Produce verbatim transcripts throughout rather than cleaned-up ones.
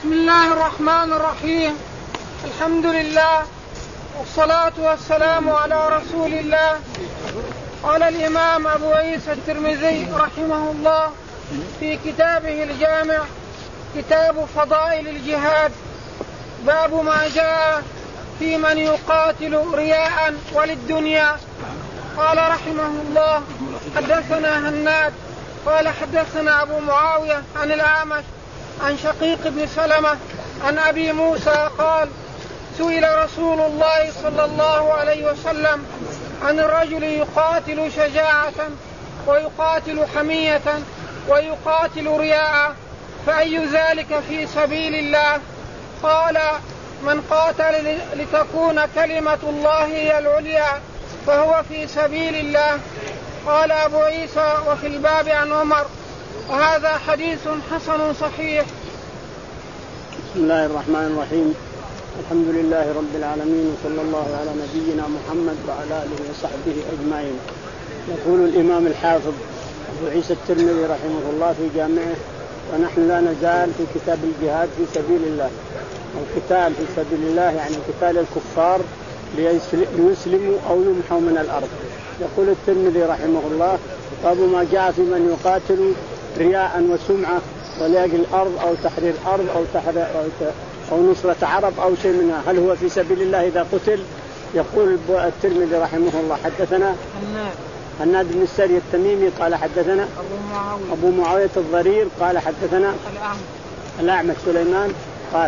بسم الله الرحمن الرحيم. الحمد لله والصلاة والسلام على رسول الله. قال الإمام أبو عيسى الترمذي رحمه الله في كتابه الجامع كتاب فضائل الجهاد باب ما جاء في من يقاتل رياء وللدنيا. قال رحمه الله حدثنا هناد قال حدثنا أبو معاوية عن الأعمش عن شقيق بن سلمة عن أبي موسى قال سئل رسول الله صلى الله عليه وسلم عن الرجل يقاتل شجاعة ويقاتل حمية ويقاتل رياء فأي ذلك في سبيل الله؟ قال من قاتل لتكون كلمة الله هي العليا فهو في سبيل الله. قال أبو عيسى وفي الباب عن عمر وهذا حديث حسن صحيح. بسم الله الرحمن الرحيم. الحمد لله رب العالمين وصلى الله على نبينا محمد وعلى آله وصحبه أجمعين. يقول الإمام الحافظ أبو عيسى الترمذي رحمه الله في جامعه ونحن لا نزال في كتاب الجهاد في سبيل الله. القتال في سبيل الله يعني قتال الكفار ليسلموا أو يمحوا من الأرض. يقول الترمذي رحمه الله باب ما جاء في من يقاتل رياء وسمعة ولأجل الأرض أو تحرير الأرض أو تحرير أو نصرة عرب أو شيء منها، هل هو في سبيل الله إذا قتل؟ يقول الترمذي رحمه الله حدثنا هناد بن السري التميمي قال حدثنا أبو معاوية, أبو معاوية الضرير قال حدثنا الأعمش سليمان قال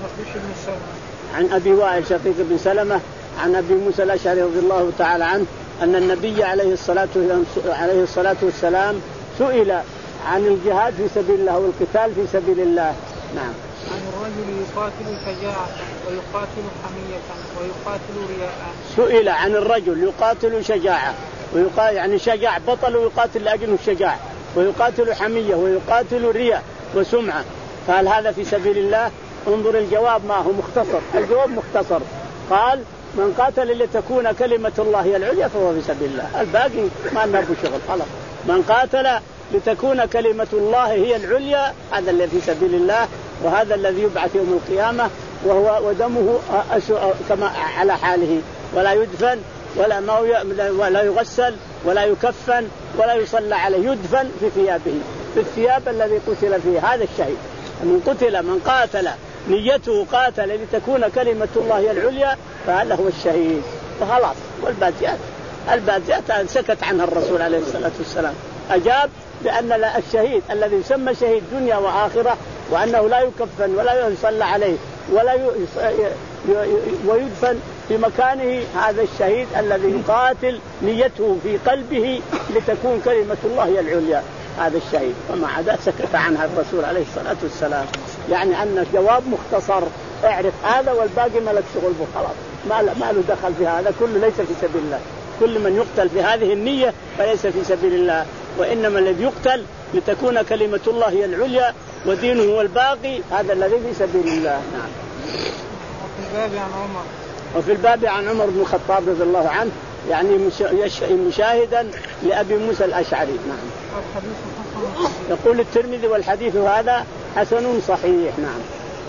عن أبي وائل شقيق بن سلمة عن أبي موسى الأشعري رضي الله تعالى عنه أن النبي عليه الصلاة عليه الصلاة والسلام سئل عن الجهاد في سبيل الله والقتال في سبيل الله. نعم. عن الرجل يقاتل شجاعة ويقاتل حمية ويقاتل رياء. سئل عن الرجل يقاتل شجاعة ويقاتل يعني شجاع بطل ويقاتل لأجله الشجاع ويقاتل حمية ويقاتل رياء وسمعة، قال هذا في سبيل الله؟ انظر الجواب ما هو مختصر، الجواب مختصر. قال من قاتل لتكون كلمة الله هي العليا فهو في سبيل الله، الباقي ما نبغى شغل خلاص. من قاتل لتكون كلمة الله هي العليا هذا الذي في سبيل الله وهذا الذي يبعث يوم القيامة وهو ودمه كما على حاله ولا يدفن ولا ما ولا يغسل ولا يكفن ولا يصلى عليه، يدفن في ثيابه في الثياب الذي قتل فيه، هذا الشهيد. من قتل من قاتل نيته قاتل لتكون كلمة الله هي العليا فهذا هو الشهيد فخلاص. والباقيات الباقيات سكت عنها الرسول عليه الصلاة والسلام، أجاب بأن الشهيد الذي يسمى شهيد دنيا وآخرة وأنه لا يكفن ولا يصلى عليه ولا ويدفن في مكانه، هذا الشهيد الذي يقاتل نيته في قلبه لتكون كلمة الله هي العليا، هذا الشهيد. وما عدا سكت عنها الرسول عليه الصلاة والسلام، يعني أن الجواب مختصر، اعرف هذا والباقي ما لك شغل به خلاص، ما له دخل في هذا، كله ليس في سبيل الله. كل من يقتل في هذه النية فليس في سبيل الله، وإنما الذي يقتل لتكون كلمة الله هي العليا ودينه هو الباقي هذا الذي في سبيل الله. نعم. وفي الباب عن عمر وفي الباب عن عمر بن الخطاب رضي الله عنه يعني مشاهدا لأبي موسى الأشعري. نعم. يقول الترمذي والحديث هذا حسن صحيح. نعم.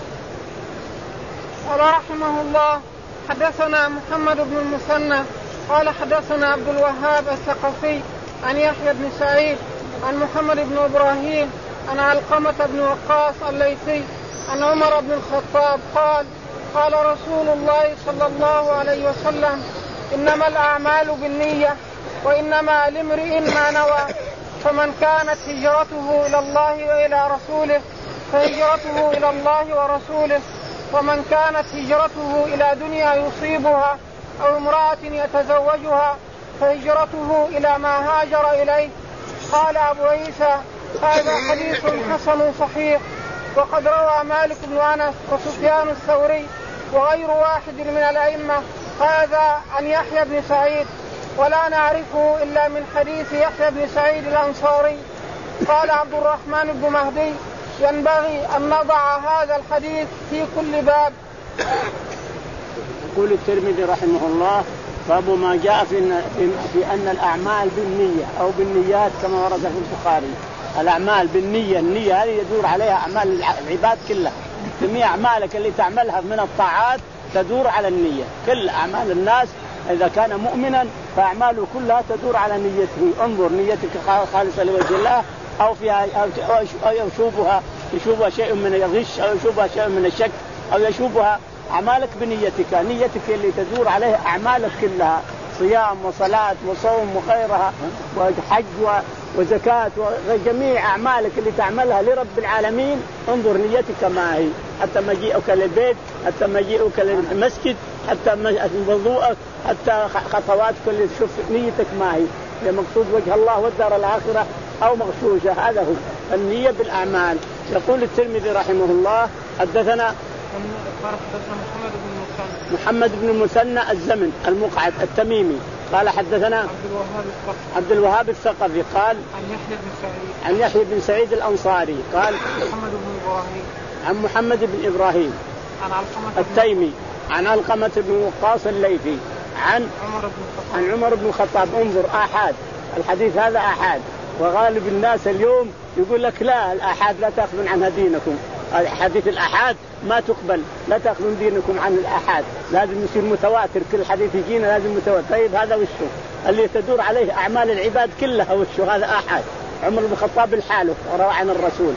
قال رحمه الله حدثنا محمد بن المثنى قال حدثنا عبد الوهاب الثقفي عن يحيى بن سعيد عن محمد بن إبراهيم عن علقمة بن وقاص الليثي عن عمر بن الخطاب قال قال رسول الله صلى الله عليه وسلم إنما الأعمال بالنية وإنما لامرئ ما نوى، فمن كانت هجرته إلى الله وإلى رسوله فهجرته إلى الله ورسوله، ومن كانت هجرته إلى دنيا يصيبها أو امرأة يتزوجها فهجرته إلى ما هاجر إليه. قال أبو عيسى هذا حديث حسن صحيح. وقد روى مالك بن أنس وسفيان الثوري وغير واحد من الأئمة هذا عن يحيى بن سعيد ولا نعرفه إلا من حديث يحيى بن سعيد الأنصاري. قال عبد الرحمن بن مهدي ينبغي أن نضع هذا الحديث في كل باب. يقول الترمذي رحمه الله باب ما جاء في في أن الأعمال بالنية أو بالنيات كما ورد في البخاري. الأعمال بالنية، النية هذه يدور عليها أعمال العباد كلها جميع أعمالك اللي تعملها من الطاعات تدور على النية. كل أعمال الناس إذا كان مؤمنا فأعماله كلها تدور على نيته. انظر نيتك خالصة لوجه الله أو فيها أو يشوبها يشوبها شيء من الغش أو يشوبها شيء من الشك أو يشوبها أعمالك بنيتك. نيتك اللي تدور عليها أعمالك كلها، صيام وصلاة وصوم وغيرها وحج وزكاة وجميع أعمالك اللي تعملها لرب العالمين. انظر نيتك ما هي، حتى مجيئك للبيت، حتى مجيئك للمسجد، حتى وضوءك، حتى خطواتك اللي تشوف نيتك ما هي، هي مقصود وجه الله والدار الآخرة أو مغشوشة. هذا هو النية بالأعمال. يقول الترمذي رحمه الله حدثنا محمد بن المثنى محمد بن المثنى الزمن المقعد التميمي قال حدثنا عبد الوهاب الثقفي عبد الوهاب الثقفي قال عن يحيى بن سعيد عن يحيى بن سعيد الأنصاري قال محمد بن إبراهيم عن محمد بن إبراهيم عن علقمة التيمي عن علقمة بن وقاص الليثي عن عمر بن الخطاب عن عمر بن الخطاب. انظر آحاد، الحديث هذا آحاد، وغالب الناس اليوم يقول لك لا الآحاد لا تأخذون عنها دينكم، حديث الآحاد ما تقبل، لا تأخذون دينكم عن الآحاد، لازم يصير متواتر، كل حديث يجينا لازم متواتر. طيب هذا وشه اللي تدور عليه أعمال العباد كلها وشه؟ هذا آحاد. عمر بن الخطاب الحاله روى عن الرسول،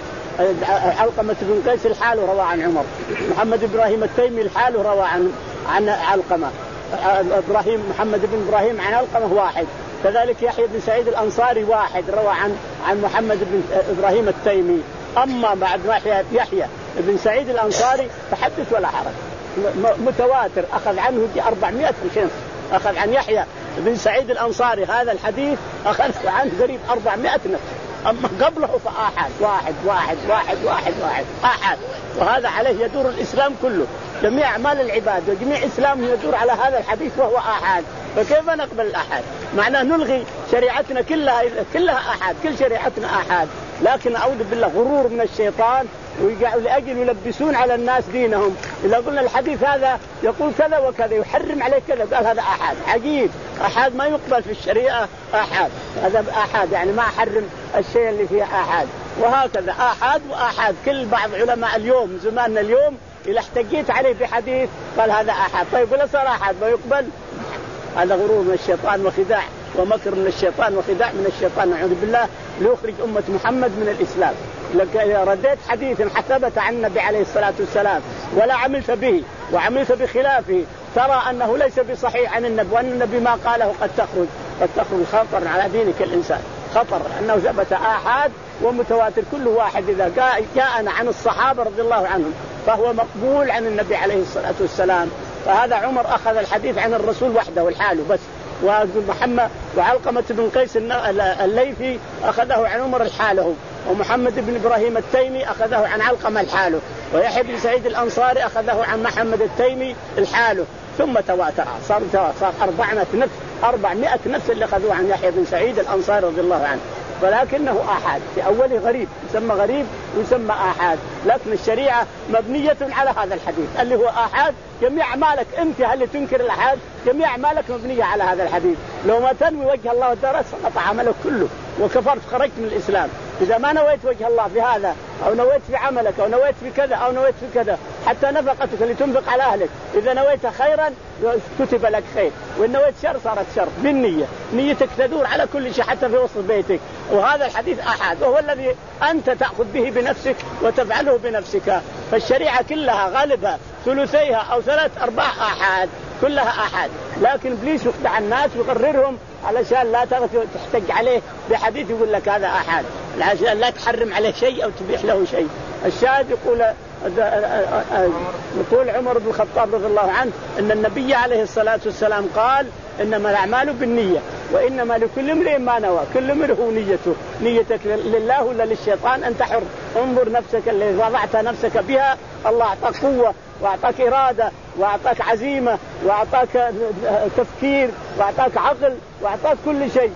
علقمة بن قيس الحاله روى عن عمر، محمد إبراهيم التيمي الحاله روى عن عن علقمة، إبراهيم محمد بن إبراهيم عن علقمة واحد، كذلك يحيى بن سعيد الأنصاري واحد روى عن عن محمد بن إبراهيم التيمي. أما بعد يحيى يحيى بن سعيد الأنصاري فحدث ولا حرج، متواتر، أخذ عنه أربعمائة شخص، أخذ عن يحيى بن سعيد الأنصاري هذا الحديث أخذ عنه قريب أربعمائة نفس. أما قبله فآحاد واحد واحد واحد واحد واحد آحاد. وهذا عليه يدور الإسلام كله، جميع أعمال العباد وجميع إسلامه يدور على هذا الحديث وهو آحاد. فكيف نقبل الآحاد؟ معناه نلغي شريعتنا كلها كلها آحاد، كل شريعتنا آحاد. لكن أعوذ بالله غرور من الشيطان ولأجل يلبسون على الناس دينهم. إذا قلنا الحديث هذا يقول كذا وكذا يحرم عليه كذا، قال هذا آحاد. عجيب، آحاد ما يقبل في الشريعة، آحاد هذا آحاد يعني ما حرم الشيء اللي فيه آحاد. وهكذا آحاد وآحاد. كل بعض علماء اليوم زماننا اليوم إذا احتجيت عليه بحديث قال هذا آحاد، طيب ولا صار آحاد ما يقبل؟ هذا غرور من الشيطان وخداع ومكر من الشيطان وخداع من الشيطان نعوذ بالله ليخرج أمة محمد من الإسلام. لك إذا رديت حديثا ثبت عن النبي عليه الصلاة والسلام ولا عملت به وعملت بخلافه ترى أنه ليس بصحيح عن النبي وأن النبي ما قاله قد تخرج قد تخرج خطر على دينك الإنسان، خطر أنه ثبت آحاد ومتواتر. كل واحد إذا جاءنا عن الصحابة رضي الله عنهم فهو مقبول عن النبي عليه الصلاة والسلام. فهذا عمر أخذ الحديث عن الرسول وحده والحاله بس، ومحمد وعلقمة بن قيس الليثي أخذه عن عمر الحاله، ومحمد بن إبراهيم التيمي أخذه عن علقمة الحاله، ويحيى بن سعيد الأنصاري أخذه عن محمد التيمي الحاله، ثم تواتر صار صار أربعمائة نفس أربعمائة نفس اللي أخذوه عن يحيى بن سعيد الأنصاري رضي الله عنه. ولكنه آحاد في أوله غريب، يسمى غريب ويسمى آحاد، لكن الشريعة مبنية على هذا الحديث اللي هو آحاد. جميع أعمالك أنت هل تنكر الآحاد؟ جميع أعمالك مبنية على هذا الحديث. لو ما تنوي وجه الله والدار سقط عملك كله وكفرت خرجت من الإسلام. إذا ما نويت وجه الله في هذا أو نويت في عملك أو نويت في كذا أو نويت في كذا، حتى نفقتك اللي تنفق على أهلك إذا نويت خيرا كتب لك خير، وإن نويت شر صارت شر بالنية. نيتك تدور على كل شيء حتى في وسط بيتك. وهذا الحديث آحاد وهو الذي أنت تأخذ به بنفسك وتفعله بنفسك. فالشريعة كلها غالبها ثلثيها أو ثلاث أرباع آحاد، كلها آحاد. لكن إبليس يخدع الناس ويقررهم علشان لا تحتج عليه بحديث يقول لك هذا آحاد، عشان لا تحرم عليه شيء أو تبيح له شيء. الشاهد يقول يقول عمر بن الخطاب رضي الله عنه أن النبي عليه الصلاة والسلام قال إنما الأعمال بالنية وإنما لكل امرئ ما نوى. كل امرئ هو نيته، نيتك لله ولا للشيطان أنت حر. انظر نفسك اللي وضعت نفسك بها، الله أعطاك قوة وأعطاك إرادة وأعطاك عزيمة وأعطاك تفكير وأعطاك عقل وأعطاك كل شيء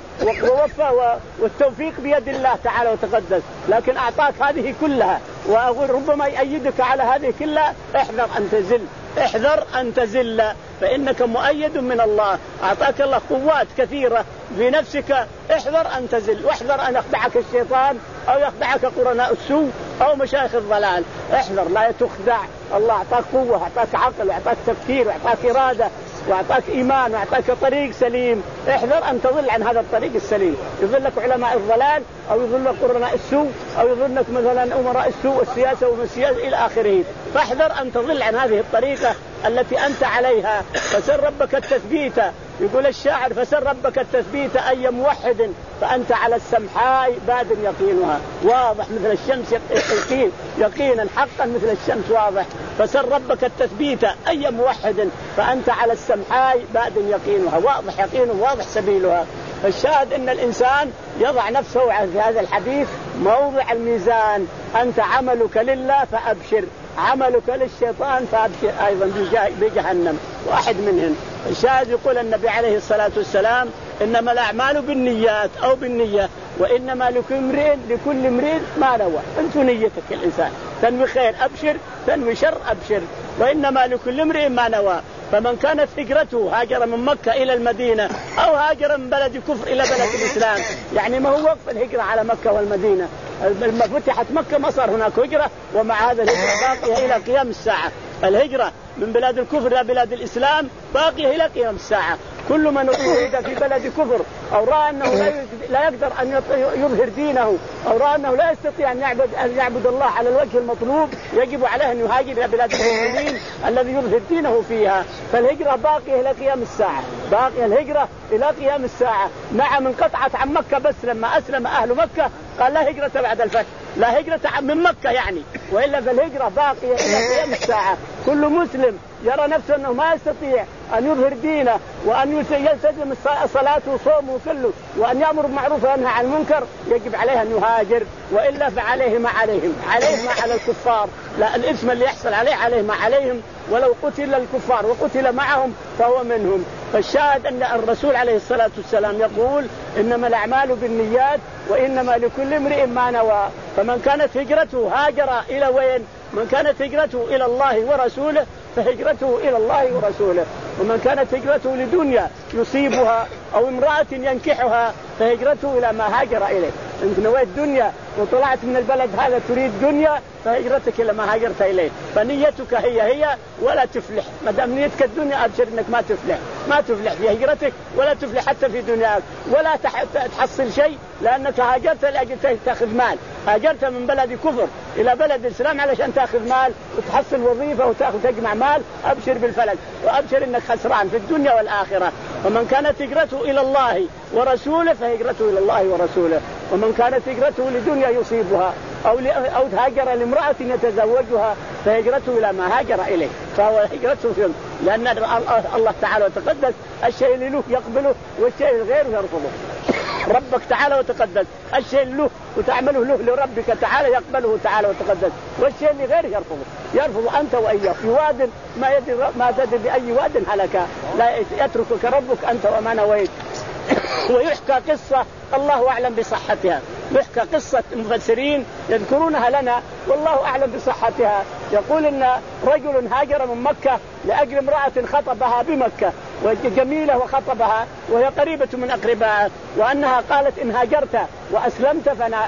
ووفى والتوفيق بيد الله تعالى وتقدس، لكن أعطاك هذه كلها وربما يأيدك على هذه كلها. احذر أن تزل، احذر أن تزل، فإنك مؤيد من الله. أعطاك الله قوات كثيرة في نفسك، احذر أن تزل، واحذر أن يخدعك الشيطان أو يخدعك قرناء السوء أو مشايخ الضلال. احذر لا تخدع. الله أعطاك قوة، أعطاك عقل، وأعطاك تفكير، وأعطاك إرادة، وأعطاك إيمان، وأعطاك طريق سليم. احذر أن تضل عن هذا الطريق السليم، يضلك علماء الضلال أو يضلك قرناء السوء أو يضلك مثلا أمراء السوء والسياسة والسياسة إلى آخره. فاحذر أن تضل عن هذه الطريقة التي أنت عليها. فسر ربك التثبيت، يقول الشاعر فسر ربك التثبيت أي موحد فأنت على السمحاء باد يقينها. واضح مثل الشمس يقين، يقينا حقا مثل الشمس واضح. فسر ربك التثبيت أي موحد فأنت على السمحاء باد يقينها، واضح يقين واضح سبيلها. فالشاهد أن الإنسان يضع نفسه في هذا الحديث موضع الميزان. أنت عملك لله فأبشر، عملك للشيطان فأبشر أيضا بجهنم واحد منهم. الشاهد يقول النبي عليه الصلاة والسلام إنما الأعمال بالنيات أو بالنية وإنما لكل امرئ لكل امرئ ما نوى. أنت نيتك الإنسان تنوي خير أبشر، تنوي شر أبشر، وإنما لكل امرئ ما نوى. فمن كانت هجرته هاجر من مكة إلى المدينة أو هاجر من بلد كفر إلى بلد الإسلام، يعني ما هو وقف الهجرة على مكة والمدينة. لما فتحت مكة ما صار هناك هجرة، ومع هذا الهجرة باقية إلى قيام الساعة. الهجرة من بلاد الكفر إلى بلاد الإسلام باقية إلى قيام الساعة. كل من وجد في بلد كفر أو رأى أنه لا يقدر أن يظهر دينه أو رأى أنه لا يستطيع أن يعبد, أن يعبد الله على الوجه المطلوب، يجب عليه أن يهاجر إلى بلاد المسلمين الذي يظهر دينه فيها. فالهجرة باقية إلى قيام الساعة، باقية الهجرة إلى قيام الساعة. نعم انقطعت عن مكة بس لما أسلم أهل مكة قال لا هجرة بعد الفتح، لا هجرة من مكة يعني، وإلا فالهجرة باقية إلى قيام الساعة. كل مسلم يرى نفسه أنه ما يستطيع أن يظهر دينه وأن يلتزم الصلاة وصومه كله وأن يأمر بالمعروف وينهى عن المنكر، يجب عليه أن يهاجر، وإلا فعليه ما عليهم، عليه ما على الكفار. لا، الإثم اللي يحصل عليه عليه ما عليهم، ولو قتل الكفار وقتل معهم فهو منهم. فالشاهد أن الرسول عليه الصلاة والسلام يقول إنما الأعمال بالنيات وإنما لكل امرئ ما نوى. فمن كانت هجرته هاجر إلى وين؟ من كانت هجرته إلى الله ورسوله فهجرته إلى الله ورسوله. ومن كانت هجرته لدنيا يصيبها أو امرأة ينكحها فهجرته إلى ما هاجر إليه. إن نويت دنيا وطلعت من البلد هذا تريد دنيا فهجرتك إلى ما هاجرت إليه. فنيتك هي هي ولا تفلح. ما دام نيتك الدنيا أبشر إنك ما تفلح، ما تفلح في هجرتك ولا تفلح حتى في دنياك، ولا تحصل شيء، لأنك هاجرت لأجل تأخذ مال. هاجرت من بلد كفر إلى بلد الإسلام علشان تأخذ مال وتحصل وظيفة وتأخذ تجمع مال، أبشر بالفلك وأبشر إنك خسران في الدنيا والآخرة. ومن كانت هجرته إلى الله ورسوله فهجرته إلى الله ورسوله. ومن كانت هجرته لدنيا يصيبها أو أو هاجر لامرأة يتزوجها فهجرته إلى ما هاجر إليه. فهو هجرته فيهم، لأن الله تعالى وتقدس الشيء اللي له يقبله والشيء الغير يرفضه. ربك تعالى وتقدس الشيء له وتعمله له لربك تعالى يقبله تعالى وتقدس، والشيء اللي غير يرفضه يرفض أنت وإياه. في واد ما يدري ما تدري بأي واد هلك، لا يتركك ربك أنت وما نويت. ويحكى قصة الله أعلم بصحتها، يحكى قصة المفسرين يذكرونها لنا والله أعلم بصحتها. يقول إن رجل هاجر من مكة لأجل امرأة خطبها بمكة وجميلة وخطبها وهي قريبة من أقربائها، وأنها قالت إن هاجرت وأسلمت فأنا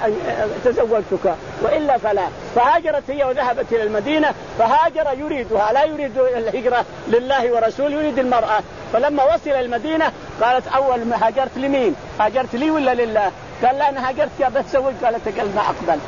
تزوجتك وإلا فلا. فهاجرت هي وذهبت إلى المدينة، فهاجر يريدها، لا يريد الهجرة لله ورسوله، يريد المرأة. فلما وصل المدينة قالت أول ما هاجرت لمين؟ هاجرت لي ولا لله؟ قال لا أنا هاجرت يا بتزوج. قالت قال ما أقبل.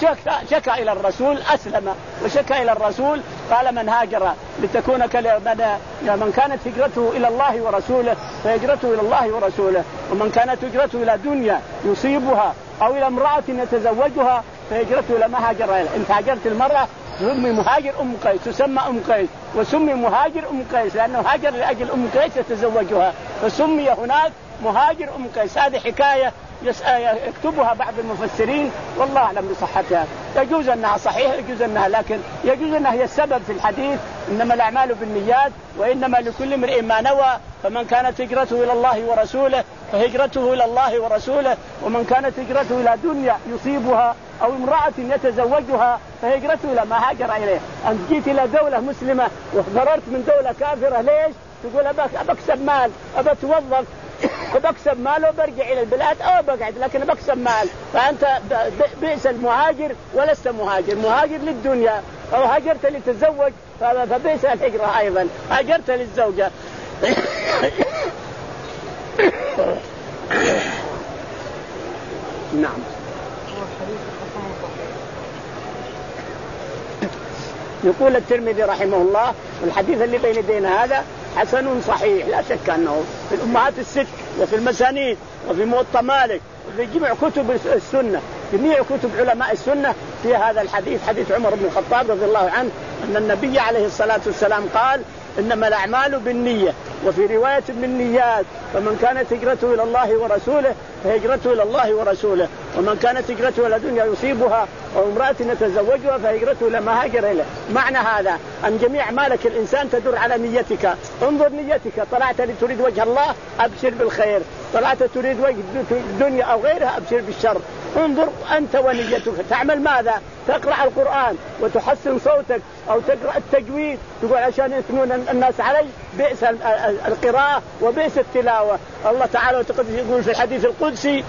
فشكى إلى الرسول، أسلم وشكى إلى الرسول، قال من هاجر لتكون كلمة من كانت هجرته إلى الله ورسوله فهجرته إلى الله ورسوله. ومن كانت هجرته إلى دنيا يصيبها أو إلى امرأة يتزوجها فهجرته إلى ما هاجر إليه. إن هاجرت المرأة سمي مهاجر أم قيس، تسمى أم قيس، وسمي مهاجر أم قيس لأنه هاجر لأجل أم قيس يتزوجها، فسمي هناك مهاجر أم قيس. هذه حكاية يكتبها بعض المفسرين والله أعلم بصحتها. يجوز أنها صحيحة، يجوز أنها، لكن يجوز أنها هي السبب في الحديث إنما الأعمال بالنيات وإنما لكل امرئ ما نوى. فمن كانت هجرته إلى الله ورسوله فهجرته إلى الله ورسوله، ومن كانت هجرته إلى دنيا يصيبها أو امرأة يتزوجها فهجرته إلى ما هاجر إليه. أنت جيت إلى دولة مسلمة وفررت من دولة كافرة، ليش؟ تقول أبك أبكسب مال، أبتوظف وبكسب مال وبرجع إلى البلاد أو بقعد، لكن بكسب مال. فأنت بئس المهاجر ولست مهاجر، مهاجر للدنيا، أو هاجرت لتتزوج فبئس الهجرة أيضا، هاجرت للزوجة. نعم. يقول الترمذي رحمه الله الحديث اللي بين يدينا هذا حسن صحيح، لا شك أنه في الأمهات الست وفي المسانيد وفي موطأ مالك وفي جميع كتب السنة، جميع كتب علماء السنة في هذا الحديث، حديث عمر بن الخطاب رضي الله عنه أن النبي عليه الصلاة والسلام قال إنما الأعمال بالنية، وفي رواية بالنيات، فمن كانت هجرته إلى الله ورسوله فهجرته إلى الله ورسوله، ومن كانت هجرته إلى دنيا يصيبها أو امرأة يتزوجها فهجرته إلى ما هاجر إليه. معنى هذا أن جميع أعمالك الإنسان تدور على نيتك، انظر نيتك، طلعت لتريد وجه الله أبشر بالخير، طلعت تريد وجه الدنيا أو غيرها أبشر بالشر. انظر أنت ونيتك تعمل ماذا؟ تقرأ القرآن وتحسن صوتك أو تقرأ التجويد تقول عشان يثنون الناس علي، بئس القراءة وبئس التلاوة. الله تعالى وتقدس يقول في الحديث القدسي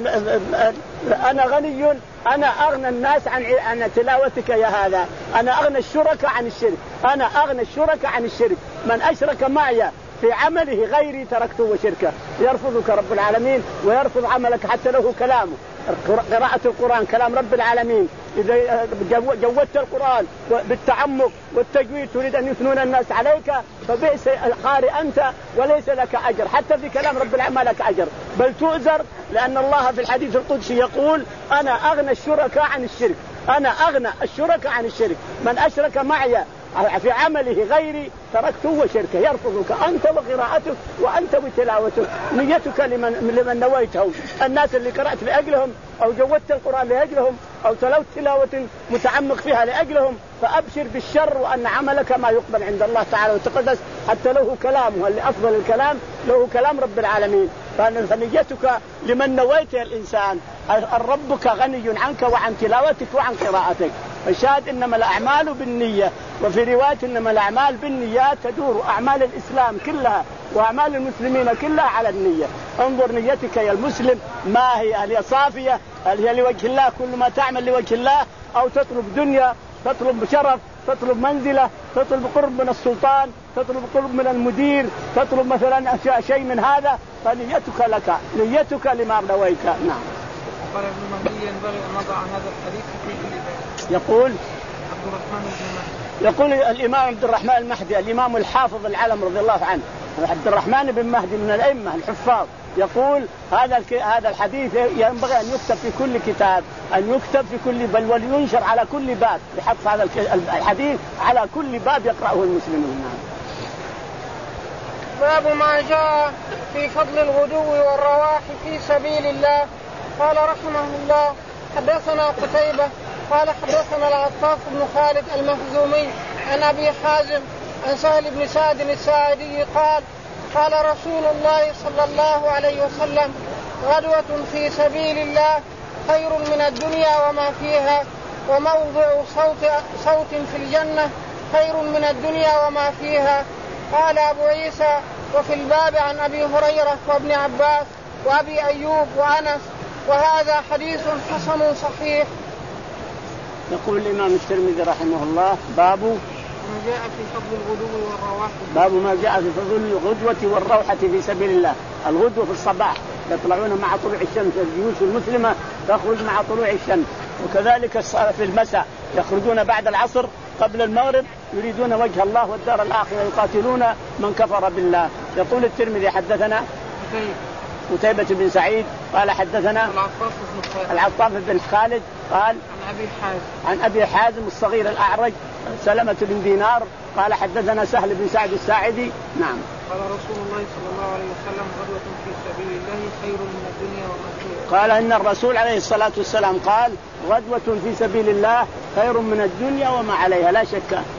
أنا غني، أنا أغنى الناس عن عن تلاوتك يا هذا، أنا أغنى الشركاء عن الشرك، أنا أغنى الشركاء عن الشرك، من أشرك معي في عمله غيري تركته وشركه. يرفضك رب العالمين ويرفض عملك حتى له كلامه. قراءة القرآن كلام رب العالمين، إذا جودت القرآن بالتعمق والتجويد تريد أن يثنون الناس عليك فبئس القارئ أنت وليس لك أجر، حتى في كلام رب العالمين لك أجر بل تؤجر، لأن الله في الحديث القدسي يقول أنا أغنى الشركاء عن الشرك، أنا أغنى الشركاء عن الشرك، من أشرك معي في عمله غيري تركته وشركه. يرفضك أنت وقراءتك وأنت وتلاوتك، نيتك لمن, لمن نويتهم، الناس اللي قرأت لأجلهم أو جودت القرآن لأجلهم أو تلوت تلاوة متعمق فيها لأجلهم، فأبشر بالشر وأن عملك ما يقبل عند الله تعالى وتقدس، حتى له كلامه اللي أفضل الكلام له كلام رب العالمين. فنيتك لمن نويته الإنسان، ربك غني عنك وعن تلاوتك وعن قراءتك. فشاهد إنما الأعمال بالنية، وفي رواية إنما الأعمال بالنيات، تدور أعمال الإسلام كلها وأعمال المسلمين كلها على النية. انظر نيتك يا المسلم ما هي، هل هي صافية، هل هي لوجه الله كل ما تعمل لوجه الله، أو تطلب دنيا، تطلب شرف، تطلب منزلة، تطلب قرب من السلطان، تطلب قرب من المدير، تطلب مثلا شيء من هذا، فنيتك لك، نيتك لما نويت. نعم. قال ابن مهدي ينبغي أن نضع هذا الحديث في كل باب. يقول عبد الرحمن بن مهدي، يقول الإمام عبد الرحمن المهدي الإمام الحافظ العلم رضي الله عنه، عبد الرحمن بن مهدي من الأئمة الحفاظ، يقول هذا هذا الحديث ينبغي أن يكتب في كل كتاب، أن يكتب في كل بل ولينشر على كل باب، بحط هذا الحديث على كل باب يقرأه المسلمون. باب ما جاء في فضل الغدو والرواح في سبيل الله. قال رحمه الله حدثنا قتيبة قال حدثنا العطاف بن خالد المخزومي عن أبي حازم عن سهل بن سعد الساعدي قال قال رسول الله صلى الله عليه وسلم غدوة في سبيل الله خير من الدنيا وما فيها، وموضع صوت, صوت في الجنة خير من الدنيا وما فيها. قال أبو عيسى وفي الباب عن أبي هريرة وابن عباس وأبي أيوب وأنس، وهذا حديث حسن صحيح. يقول الإمام الترمذي رحمه الله باب ما جاء في فضل الغدو والروح، باب ما جاء في فضل الغدوة والروحة في سبيل الله. الغدوة في الصباح يطلعون مع طلوع الشمس، الجيوش المسلمة تخرج مع طلوع الشمس، وكذلك في المساء يخرجون بعد العصر قبل المغرب يريدون وجه الله والدار الآخرة، يقاتلون من كفر بالله. يقول الترمذي حدثنا قتيبة بن سعيد قال حدثنا العطاف بن خالد قال عن أبي حازم عن أبي حازم الصغير الأعرج سلمة بن دينار قال حدثنا سهل بن سعد الساعدي. نعم. قال رسول الله صلى الله عليه وسلم غدوة في سبيل الله خير من الدنيا وما فيها. قال إن الرسول عليه الصلاة والسلام قال غدوة في سبيل الله خير من الدنيا وما عليها. لا شك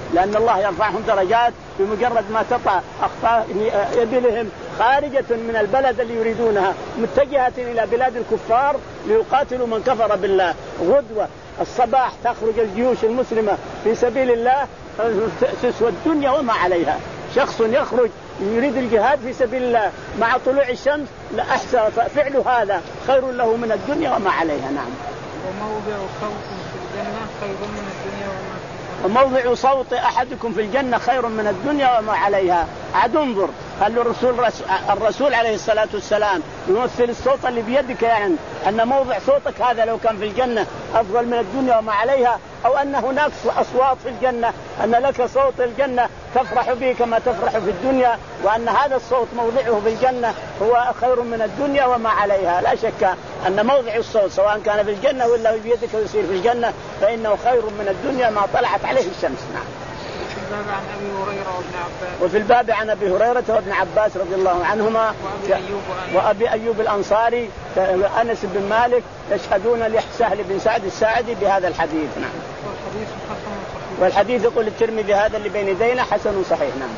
لأن الله يرفعهم درجات بمجرد ما تقع أخطاء إبلهم خارجة من البلد اللي يريدونها متجهة إلى بلاد الكفار ليقاتلوا من كفر بالله. غدوة الصباح تخرج الجيوش المسلمة في سبيل الله تسوى الدنيا وما عليها. شخص يخرج يريد الجهاد في سبيل الله مع طلوع الشمس لأحسن فعل هذا خير له من الدنيا وما عليها. نعم. وموضع صوت في الجنة خير من الدنيا وما فيها. وموضع صوت أحدكم في الجنة خير من الدنيا وما عليها. عاد انظر هل الرسول الرسول عليه الصلاة والسلام يمثل الصوت اللي بيدك يعني أن موضع صوتك هذا لو كان في الجنة أفضل من الدنيا وما عليها، أو أن هناك أصوات في الجنة أن لك صوت الجنة تفرح به كما تفرح في الدنيا، وأن هذا الصوت موضعه في الجنة هو خير من الدنيا وما عليها. لا شك أن موضع الصوت سواء كان في الجنة ولا بيدك ويصير في الجنة فإنه خير من الدنيا ما طلعت عليه الشمس. نعم. عن أبي هريرة وابن عباس. وفي الباب عن أبي هريرة وابن عباس رضي الله عنهما وأبي أيوب, وأبي أيوب الأنصاري أنس بن مالك يشهدون لسهل بن سعد الساعدي بهذا الحديث. نعم. والحديث حسن صحيح. والحديث يقول الترمذي هذا اللي بين يدينا حسن صحيح. نعم.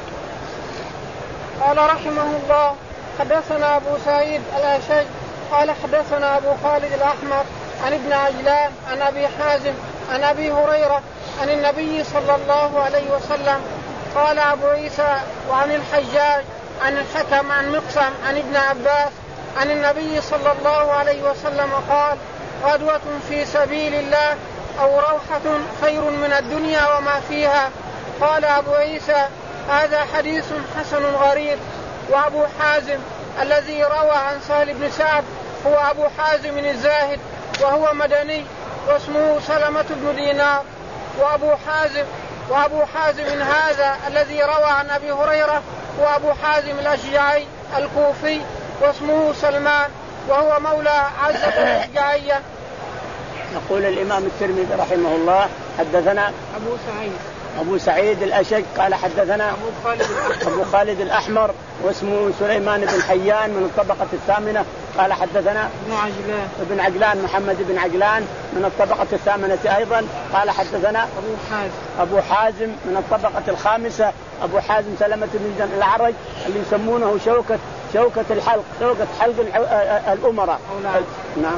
قال رحمه الله حدثنا أبو سعيد الأشج قال حدثنا أبو خالد الأحمر عن ابن عجلان عن أبي حازم عن أبي هريرة عن النبي صلى الله عليه وسلم قال أبو عيسى وعن الحجاج عن الحكم عن مقسم عن ابن عباس عن النبي صلى الله عليه وسلم قال غدوة في سبيل الله أو روحة خير من الدنيا وما فيها. قال أبو عيسى هذا حديث حسن غريب. وأبو حازم الذي روى عن سهل بن سعد هو أبو حازم الزاهد وهو مدني واسمه سلمة بن دينار. وأبو حازم وأبو حازم هذا الذي روى عن أبي هريرة وأبو حازم الأشجعي الكوفي واسمه سلمان وهو مولى عزة الأشجعية. يقول الإمام الترمذي رحمه الله حدثنا أبو سعيد أبو سعيد الأشج قال حدثنا أبو خالد الأحمر, أبو خالد الأحمر واسمه سليمان بن حيان من الطبقة الثامنة قال حدثنا ابن عجلان ابن عجلان محمد بن عجلان من الطبقة الثامنة أيضا قال حدثنا أبو حازم أبو حازم من الطبقة الخامسة أبو حازم سلمة بن الأعرج اللي يسمونه شوكة شوكة الحلق شوكة حلق الأمراء. نعم.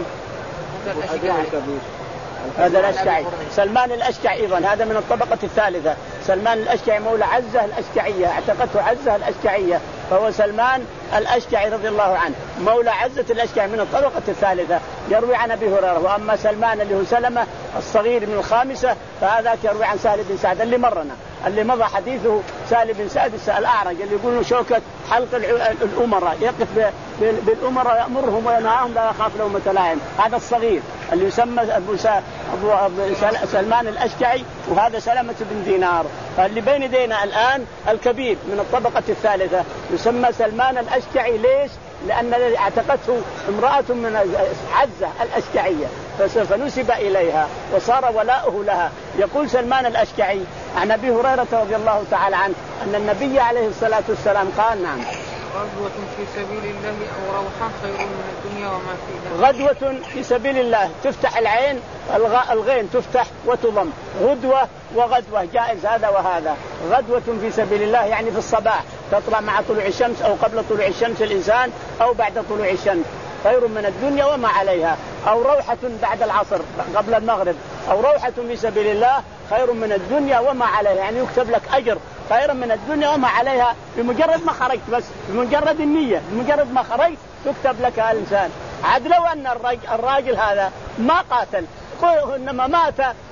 هذا الأشجعي سلمان الأشجعي أيضا هذا من الطبقة الثالثة. سلمان الأشجعي مولى عزة الأشجعية اعتقته عزة الأشجعية فهو سلمان الأشجعي رضي الله عنه مولى عزة الأشجعي من الطبقة الثالثة يروي عن أبي هريرة. وأما سلمان اللي هو سلمة الصغير من الخامسة فهذا يروي عن سهل بن سعد اللي مرنا اللي مضى حديثه سهل بن سعد الأعرج اللي يقولون شوكة حلق الأمراء يقف بالأمراء يأمرهم وينهاهم لا يخاف لومة لائم. هذا الصغير اللي يسمى أبو, أبو, أبو سلمان الأشجعي وهذا سلمة بن دينار. فاللي بين يدينا الآن الكبير من الطبقة الثالثة يسمى سلمان الأشجعي. ليش؟ لأن اعتقته امرأة من عزة الأشجعية فنسب إليها وصار ولاؤه لها. يقول سلمان الأشجعي عن أبي هريرة رضي الله تعالى عنه أن النبي عليه الصلاة والسلام قال نعم غدوة في سبيل الله أو روحة خير من الدنيا وما فيها. غدوة في سبيل الله تفتح العين الغين تفتح وتضم غدوة وغدوة جائز هذا وهذا. غدوة في سبيل الله يعني في الصباح تطلع مع طلوع الشمس أو قبل طلوع الشمس الإنسان أو بعد طلوع الشمس خير من الدنيا وما عليها. أو روحة بعد العصر قبل المغرب أو روحة في سبيل الله خير من الدنيا وما عليها يعني يكتب لك أجر خير من الدنيا وما عليها بمجرد ما خرجت بس بمجرد النية بمجرد ما خرجت تكتب لك الإنسان. عاد لو أن الراجل, الراجل هذا ما قاتل إنما مات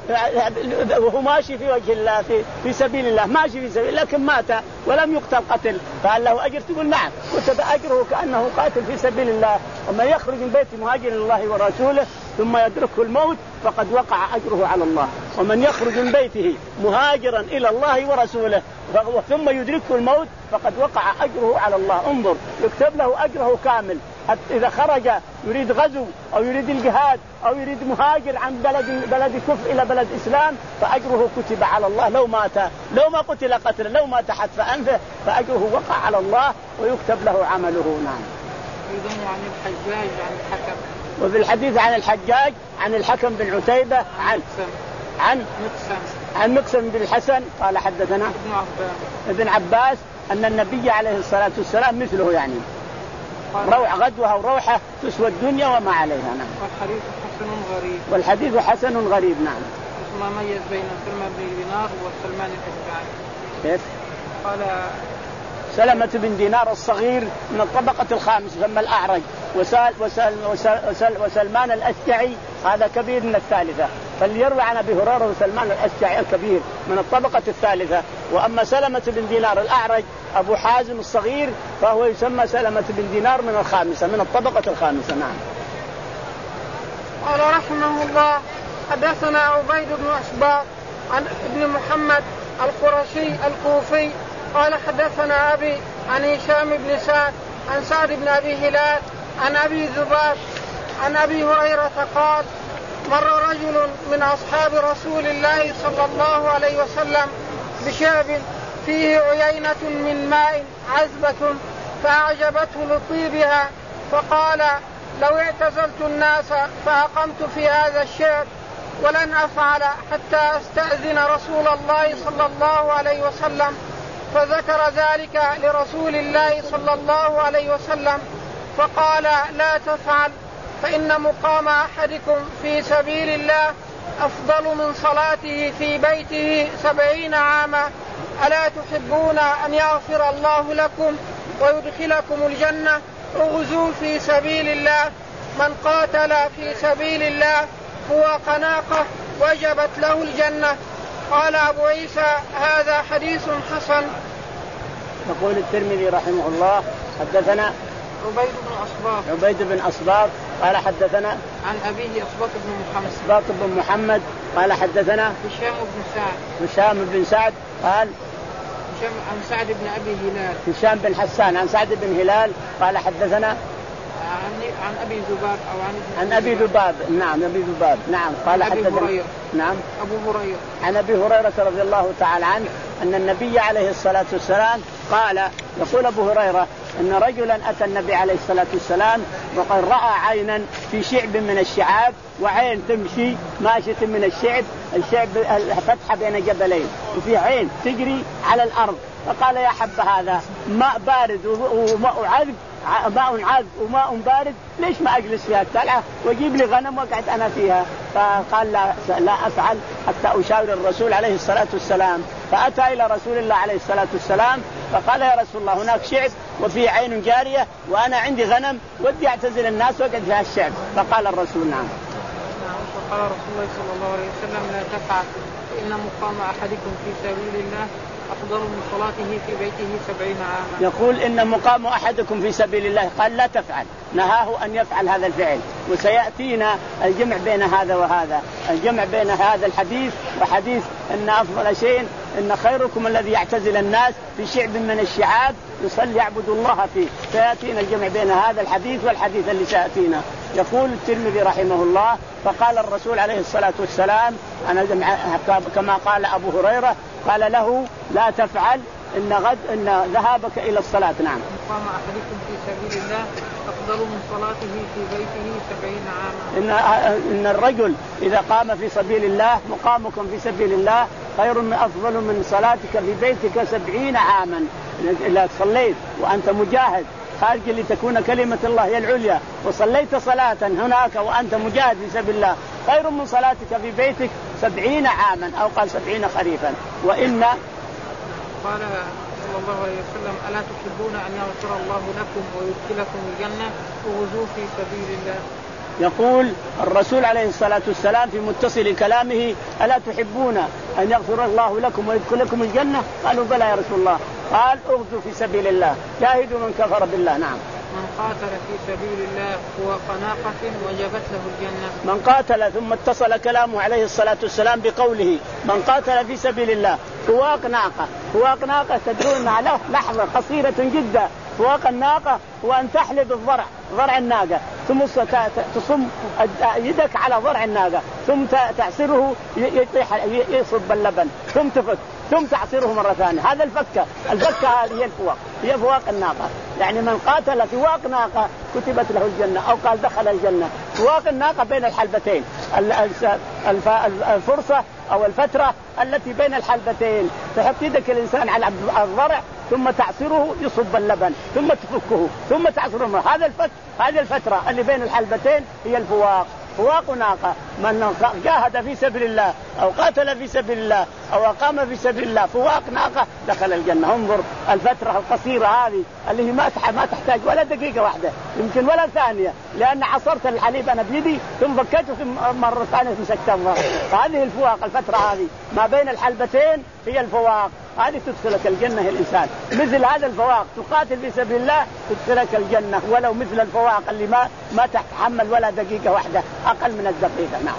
وهو ماشي في وجه الله في, في سبيل الله ماشي في سبيل الله لكن مات ولم يقتل قتل فهل له أجر؟ تقول نعم كتب أجره كأنه قاتل في سبيل الله. ومن يخرج من بيت مهاجر الله ورسوله ثم يدركه الموت فقد وقع أجره على الله. ومن يخرج من بيته مهاجرا إلى الله ورسوله ثم يدركه الموت فقد وقع أجره على الله. انظر يكتب له أجره كامل. إذا خرج يريد غزو أو يريد الجهاد أو يريد مهاجر عن بلد بلد كفر إلى بلد إسلام فأجره كتب على الله. لو مات لو ما قتل قتل لو مات حتف أنفه فأجره وقع على الله ويكتب له عمله. نعم. أيضا عن الحجاج عن الحكم. وفي الحديث عن الحجاج عن الحكم بن عتيبة عن مقسم عن مقسم عن مقسم بن الحسن قال حدثنا ابن عباس ابن عباس أن النبي عليه الصلاة والسلام مثله يعني روح غدوها وروحه تسوى الدنيا وما عليها. نعم. والحديث حسن غريب. والحديث حسن غريب. نعم. ما ميز بين سلمان بن دينار وسلمان الأشجعي. كيف؟ قال سلمة بن دينار الصغير من الطبقة الخامسة ثم الأعرج وسال وسال وسال وسال وسلمان الأشجعي هذا كبير من الثالثة. فليروي عن أبي هريرة وسلمان الأشجعي الكبير من الطبقة الثالثة. وأما سلمة بن دينار الأعرج أبو حازم الصغير فهو يسمى سلمة بن دينار من الخامسة من الطبقة الخامسة. نعم. قال رحمه الله حدثنا عبيد بن أسباط عن ابن محمد القرشي الكوفي قال حدثنا أبي عن هشام بن سعد عن سعد بن أبي هلال عن أبي ذباب عن أبي هريرة قال مر رجل من أصحاب رسول الله صلى الله عليه وسلم بشعب فيه عيينة من ماء عذبة فأعجبته لطيبها فقال لو اعتزلت الناس فأقمت في هذا الشعب ولن أفعل حتى أستأذن رسول الله صلى الله عليه وسلم. فذكر ذلك لرسول الله صلى الله عليه وسلم فقال لا تفعل فإن مقام أحدكم في سبيل الله أفضل من صلاته في بيته سبعين عاما ألا تحبون أن يغفر الله لكم ويدخلكم الجنة اغزوا في سبيل الله من قاتل في سبيل الله هو قناقة وجبت له الجنة. قال أبو عيسى هذا حديث حسن. يقول الترمذي رحمه الله حدثنا عبيد بن أصباط عبيد بن أصباط قال حدثنا عن أبيه أصباط بن محمد أصباط بن محمد قال حدثنا هشام بن سعد هشام بن سعد قال هشام عن سعد بن أبي هلال هشام بن حسان عن سعد بن هلال قال حدثنا عن عن أبي ذباب أو عن عن أبي ذباب. نعم أبي ذباب. نعم. قال حدثنا نعم أبو هريرة عن أبي هريرة رضي الله تعالى عنه أن النبي عليه الصلاة والسلام قال يقول أبو هريرة أن رجلا أتى النبي عليه الصلاة والسلام وقد رأى عينا في شعب من الشعاب وعين تمشي ماشية من الشعب الشعب فتحة بين جبلين وفي عين تجري على الأرض. فقال يا حب هذا ماء بارد وماء عذب ماء عذب وماء بارد ليش ما أجلس فيها التلعة وأجيب لي غنم وقعد أنا فيها. فقال لا, لا أفعل حتى أشاور الرسول عليه الصلاة والسلام. فأتى إلى رسول الله عليه الصلاة والسلام فقال يا رسول الله هناك شعب وفي عين جارية وأنا عندي غنم ودي أعتزل الناس وقعد فيها الشعب. فقال الرسول نعم. فقال رسول الله صلى الله عليه وسلم لا تفعل فإن مقام أحدكم في سبيل الله أفضل من صلاته في بيته سبعين عاما. يقول إن مقام أحدكم في سبيل الله قال لا تفعل نهاه أن يفعل هذا الفعل. وسيأتينا الجمع بين هذا وهذا الجمع بين هذا الحديث وحديث أن أفضل شيء إن خيركم الذي يعتزل الناس في شعب من الشعاب يصلي يعبد الله فيه. سيأتينا الجمع بين هذا الحديث والحديث اللي سيأتينا. يقول الترمذي رحمه الله فقال الرسول عليه الصلاة والسلام أنا كما قال أبو هريرة قال له لا تفعل إن غد إن ذهابك إلى الصلاة. نعم. مقام أحدكم في سبيل الله أفضل من صلاته في بيته سبعين عاما. إن إن الرجل إذا قام في سبيل الله مقامكم في سبيل الله خير من أفضل من صلاتك في بيتك سبعين عاما. إذا صليت وأنت مجاهد خارج لتكون كلمة الله هي العليا وصليت صلاة هناك وأنت مجاهد في سبيل الله خير من صلاتك في بيتك سبعين عاما أو قال سبعين خريفا. وإن قال صلى الله عليه وسلم ألا تحبون أن يغفر الله لكم ويدخلكم الجنة وغزوا في سبيل الله. يقول الرسول عليه الصلاة والسلام في متصل كلامه ألا تحبون أن يغفر الله لكم ويدخلكم الجنة قالوا بلى يا رسول الله. قال اغزوا في سبيل الله جاهدوا من كفر بالله. نعم. من قاتل في سبيل الله هو قناقة وجبت له الجنة. من قاتل ثم اتصل كلامه عليه الصلاة والسلام بقوله من قاتل في سبيل الله فواق ناقة. فواق ناقة تدرون له لحظة قصيرة جدا. فواق الناقة هو أن تحلب الضرع ضرع الناقة ثم تصم يدك على ضرع الناقة ثم تعسره يطيح يصب اللبن ثم تفك ثم تعصره مرة ثانية. هذا الفكة، الفكة هذه هي الفواق، هي فواق الناقة. يعني من قاتل فواق ناقة كتبت له الجنة، أو قال دخل الجنة. فواق الناقة بين الحلبتين، الفرصة أو الفترة التي بين الحلبتين، تحط يدك الإنسان على الضرع ثم تعصره يصب اللبن ثم تفكه ثم تعصره. هذا الفت هذه الفترة اللي بين الحلبتين هي الفواق. فواق ناقة، من جاهد في سبيل الله أو قاتل في سبيل الله أو أقام في سبيل الله فواق ناقة دخل الجنة. انظر الفترة القصيرة هذه اللي ما ما تحتاج ولا دقيقة واحدة يمكن ولا ثانية، لأن عصرت الحليب أنا بيدي ثم فكيته ثم مرة ثانية مسكتها. فهذه الفواق، الفترة هذه ما بين الحلبتين هي الفواق، هذه تدخلك الجنة الإنسان. مثل هذا الفواق تقاتل في سبيل الله تدخلك الجنة، ولو مثل الفواق اللي ما ما تتحمل ولا دقيقة واحدة، أقل من الدقيقة. نعم.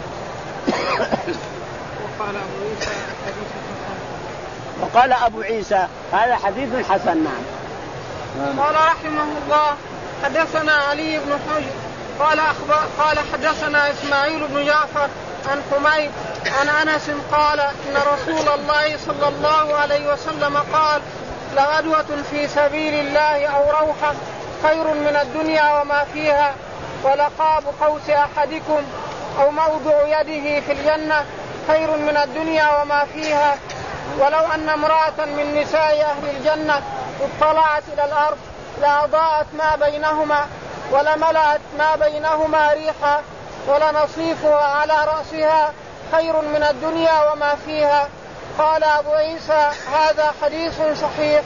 وقال أبو عيسى حديث حسن. وقال أبو عيسى هذا حديث حسن. نعم. قال رحمه الله حدثنا علي بن حجر قال أخبر قال حدثنا إسماعيل بن جعفر عن حميد عن أنس قال إن رسول الله صلى الله عليه وسلم قال لغدوة في سبيل الله أو روحة خير من الدنيا وما فيها، ولقاب قوس أحدكم أو موضع يده في الجنة خير من الدنيا وما فيها، ولو أن امرأة من نساء أهل الجنة اطلعت إلى الأرض لأضاءت ما بينهما ولملأت ما بينهما ريحا، ولنصيفها على رأسها خير من الدنيا وما فيها. قال أبو عيسى هذا حديث صحيح.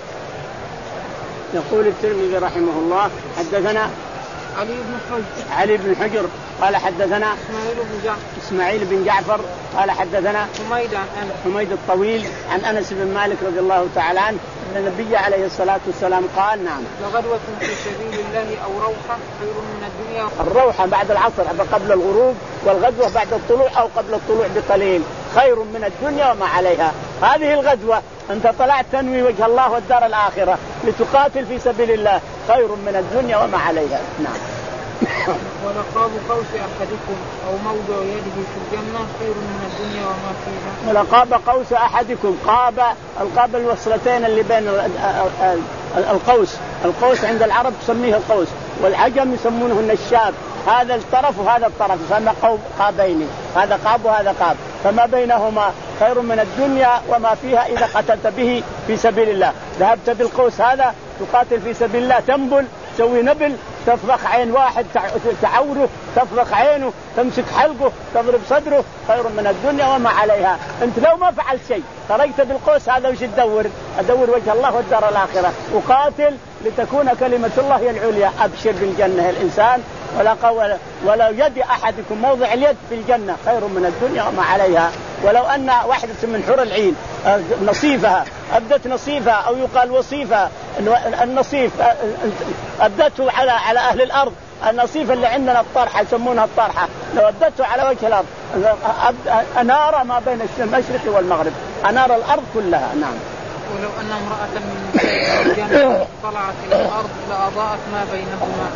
يقول الترمذي رحمه الله حدثنا علي بن حجر علي بن حجر قال حدثنا إسماعيل بن جعفر إسماعيل بن جعفر قال حدثنا حميد عن أنس حميد الطويل عن أنس بن مالك رضي الله تعالى عنه أن النبي عليه الصلاة والسلام قال نعم لغدوة في سبيل الله أو روحة خير من الدنيا. الروحة بعد العصر قبل الغروب، والغدوة بعد الطلوع أو قبل الطلوع بقليل خير من الدنيا وما عليها. هذه الغدوة أنت طلعت تنوي وجه الله والدار الآخرة لتقاتل في سبيل الله خير من الدنيا وما عليها. نعم. ولقاب قوس أحدكم أو موضع يده في الجنة خير من الدنيا وما فيها. ولقاب قوس أحدكم، قاب القاب الوصلتين اللي بين القوس، القوس عند العرب تسميه القوس والعجم يسمونه النشاب، هذا الطرف وهذا الطرف يسمى قابين، هذا قاب وهذا قاب، فما بينهما خير من الدنيا وما فيها إذا قتلت به في سبيل الله. ذهبت بالقوس هذا تقاتل في سبيل الله، تنبل تسوي نبل، تفرخ عين واحد تعوره، تفرخ عينه، تمسك حلقه، تضرب صدره، خير من الدنيا وما عليها. انت لو ما فعلت شيء خرجت بالقوس هذا وش تدور؟ ادور وجه الله والدار الاخره، وقاتل لتكون كلمه الله هي العليا. ابشر بالجنه الانسان، ولا قول ولو يد احدكم موضع اليد في الجنه خير من الدنيا وما عليها. ولو ان واحده من حور العين نصيفها ابدت نصيفها او يقال وصيفها، النصيف ابدته على على اهل الارض، النصيف اللي عندنا الطرحه يسمونها الطرحه، لو ابدته على وجه الارض انار ما بين المشرق والمغرب، انار الارض كلها. نعم. ولو ان امراه من نساء الجنه طلعت الى الارض لاضاءت ما بينهما.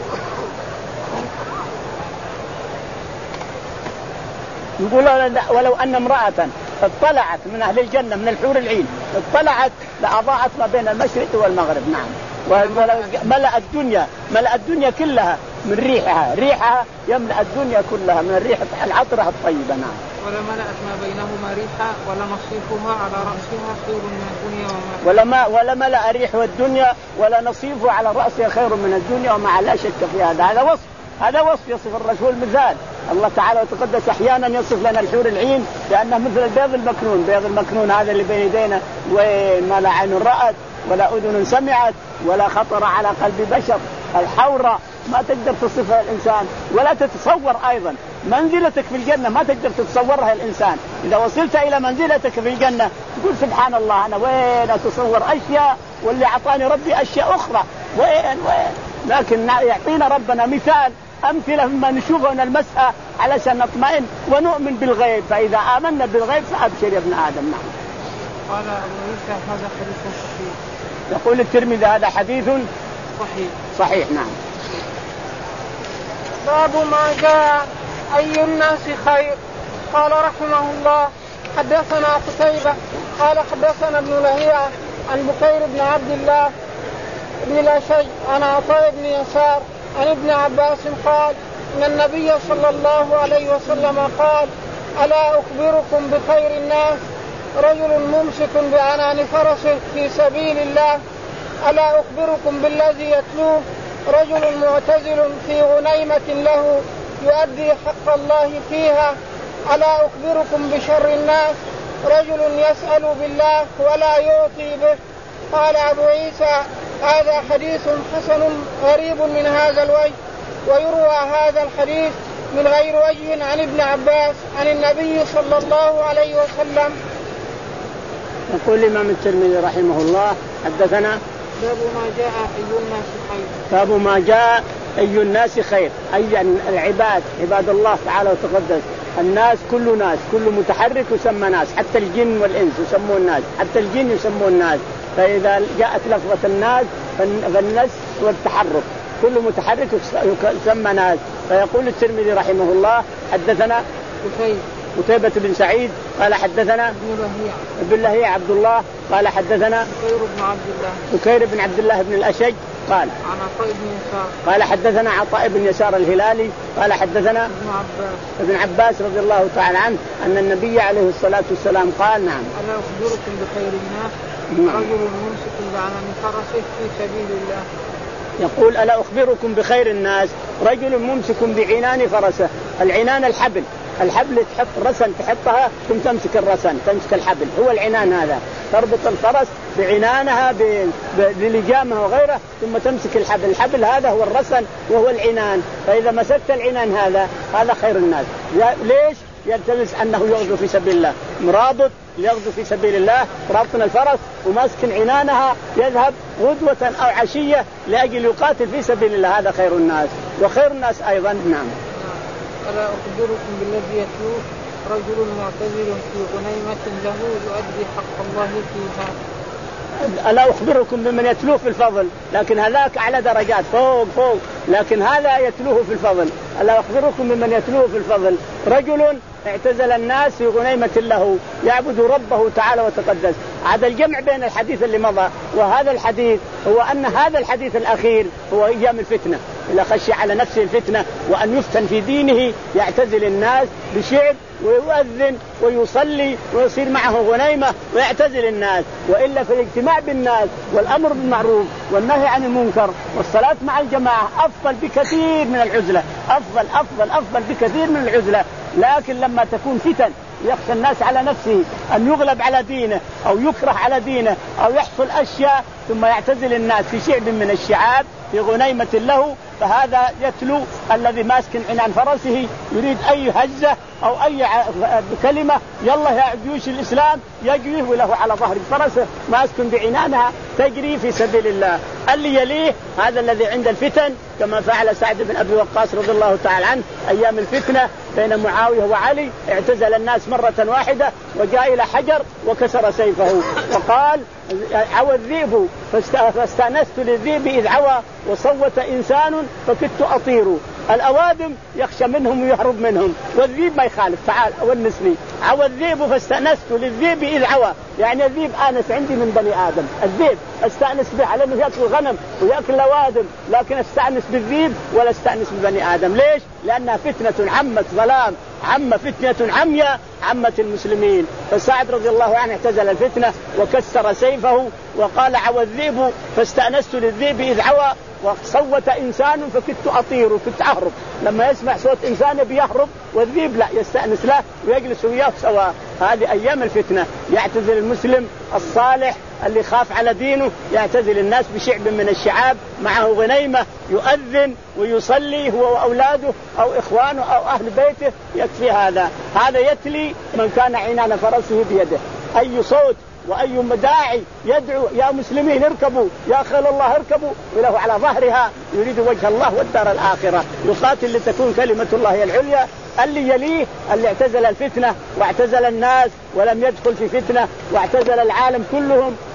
يقول ولو أن امرأة اطلعت من أهل الجنة من الحور العين اطلعت لأضاءت ما بين المشرق والمغرب. نعم. وملأ الدنيا ملأ الدنيا كلها من ريحها، ريحها يملأ الدنيا كلها من الريح العطرة الطيبة. نعم. ولملأت ما بينهما ريحا ولنصيفها على رأسها خير من الدنيا وما ولا ما ولا ملأ ريح الدنيا ولا نصيفه على رأسها خير من الدنيا وما لا شك في هذا. هذا وصف هذا وصف يصف الرسول مثال. الله تعالى وتقدس أحيانا يصف لنا الحور العين لأنه مثل البيض المكنون، بيض المكنون هذا اللي بين يدينا وما لا عين رأت ولا أذن سمعت ولا خطر على قلب بشر. الحورة ما تقدر تصفها الإنسان ولا تتصور أيضا منزلتك في الجنة، ما تقدر تتصورها الإنسان. إذا وصلت إلى منزلتك في الجنة تقول سبحان الله أنا وين أتصور أشياء واللي أعطاني ربي أشياء أخرى وين وين. لكن يعطينا ربنا مثال أمثلة مما نشوفه ونلمسها علشان نطمئن ونؤمن بالغيب، فإذا آمنا بالغيب فأبشر يا ابن آدم. نعم. قال أبو عيسى هذا حديث صحيح. يقول الترمذي هذا حديث صحيح. صحيح. نعم. باب ما جاء أي الناس خير. قال رحمه الله حدثنا قتيبة قال حدثنا ابن لهيعة عن بكير بن عبد الله بن الأشج عن عطاء بن يسار عن ابن عباس قال إن النبي صلى الله عليه وسلم قال ألا أخبركم بخير الناس رجل ممسك بعنان فرسه في سبيل الله ألا أخبركم بالذي يتلوه رجل معتزل في غنيمة له يؤدي حق الله فيها ألا أخبركم بشر الناس رجل يسأل بالله ولا يعطي به. قال أبو عيسى هذا حديث حسن غريب من هذا الوجه ويروى هذا الحديث من غير وجه عن ابن عباس عن النبي صلى الله عليه وسلم. يقول الإمام الترمذي رحمه الله حدثنا باب ما جاء أي الناس خير. باب ما جاء أي الناس خير أي يعني العباد عباد الله تعالى وتقدس الناس كل ناس كل متحرك يسمى ناس حتى الجن والإنس يسمون الناس حتى الجن يسمون الناس. فإذا جاءت لفظة الناس فالناس والتحرك كل متحرك يسمى ناس. فيقول الترمذي رحمه الله حدثنا قتيبة بن سعيد قال حدثنا ابن لهيعة عبد الله قال حدثنا بكير بن عبد الله بكير بن عبد الله بن الأشج قال عن عطاء بن يسار قال حدثنا عطاء بن يسار الهلالي قال حدثنا ابن عباس ابن عباس رضي الله تعالى عنه أن النبي عليه الصلاة والسلام قال نعم ألا أخبركم بخير الناس رجل ممسك بعنان فرسه في سبيل الله. يقول ألا أخبركم بخير الناس رجل ممسك بعنان فرسه. العنان الحبل الحبل تحط رسن تحطها ثم تمسك الرسن تمسك الحبل هو العنان هذا تربط الفرس بعنانها بلجامها وغيره ثم تمسك الحبل الحبل هذا هو الرسن وهو العنان. فإذا مسكت العنان هذا هذا خير الناس. ليش؟ يلتمس أنه يغزو في سبيل الله مرابط يغزو في سبيل الله رابطنا الفرس وماسك عنانها يذهب غدوة أو عشية لأجل يقاتل في سبيل الله هذا خير الناس. وخير الناس أيضا نعم ألا أخبركم بالذي يتلوه رجل معتزل في غنيمة له يؤدي حق الله فيها. ألا أخبركم بمن يتلوه في الفضل لكن هذاك أعلى درجات فوق فوق لكن هذا يتلوه في الفضل. ألا أخبركم بمن يتلوه في الفضل رجل اعتزل الناس في غنيمة له يعبد ربه تعالى وتقدس. هذا الجمع بين الحديث اللي مضى وهذا الحديث هو أن هذا الحديث الأخير هو أيام الفتنة إذا خشي على نفسه الفتنة وأن يفتن في دينه يعتزل الناس بشعب ويؤذن ويصلي ويصير معه غنيمة ويعتزل الناس. وإلا في الاجتماع بالناس والأمر بالمعروف والنهي عن المنكر والصلاة مع الجماعة أفضل بكثير من العزلة أفضل أفضل أفضل بكثير من العزلة. لكن لما تكون فتن يخشى الناس على نفسه أن يغلب على دينه أو يكره على دينه أو يحصل أشياء ثم يعتزل الناس في شعب من الشعاب في غنيمة له فهذا يتلو الذي ماسك عنان فرسه يريد أي هزة أو أي كلمة يلا يا جيوش الإسلام يجري وله على ظهر فرسه ماسك بعنانها تجري في سبيل الله. اللي يليه هذا الذي عند الفتن كما فعل سعد بن أبي وقاص رضي الله تعالى عنه أيام الفتنة بين معاوية وعلي اعتزل الناس مرة واحدة وجاء إلى حجر وكسر سيفه وقال عوى الذئب فاستأنست للذئب إذ عوى وصوت إنسان فكدت أطير. الأوادم يخشى منهم ويهرب منهم والذئب ما يخالف تعال ونسني عوى الذئب فاستأنست للذئب إذ عوى يعني الذئب آنس عندي من بني آدم. الذئب استأنس به على أنه يأكل غنم ويأكل الأوادم لكن استأنس بالذئب ولا استأنس ببني آدم. ليش؟ لأنها فتنة عمت ظلام عم فتنة عمياء عمت المسلمين. فسعد رضي الله عنه اعتزل الفتنة وكسر سيفه وقال عوى الذئب فاستأنست للذئب إذ عوى وصوت إنسان فكدت أطير كنت أهرب. لما يسمع صوت إنسان بيهرب والذئب لا يستأنس له ويجلس وياه سوا. هذه أيام الفتنة يعتزل المسلم الصالح اللي خاف على دينه يعتزل الناس بشعب من الشعاب معه غنيمة يؤذن ويصلي هو وأولاده أو إخوانه أو أهل بيته يكفي هذا. هذا يتلي من كان عنان فرسه بيده أي صوت وأي مداعي يدعو يا مسلمين اركبوا يا خيل الله اركبوا وله على ظهرها يريد وجه الله والدار الآخرة يقاتل لتكون كلمة الله هي العليا. اللي يليه اللي اعتزل الفتنة واعتزل الناس ولم يدخل في فتنة واعتزل العالم كلهم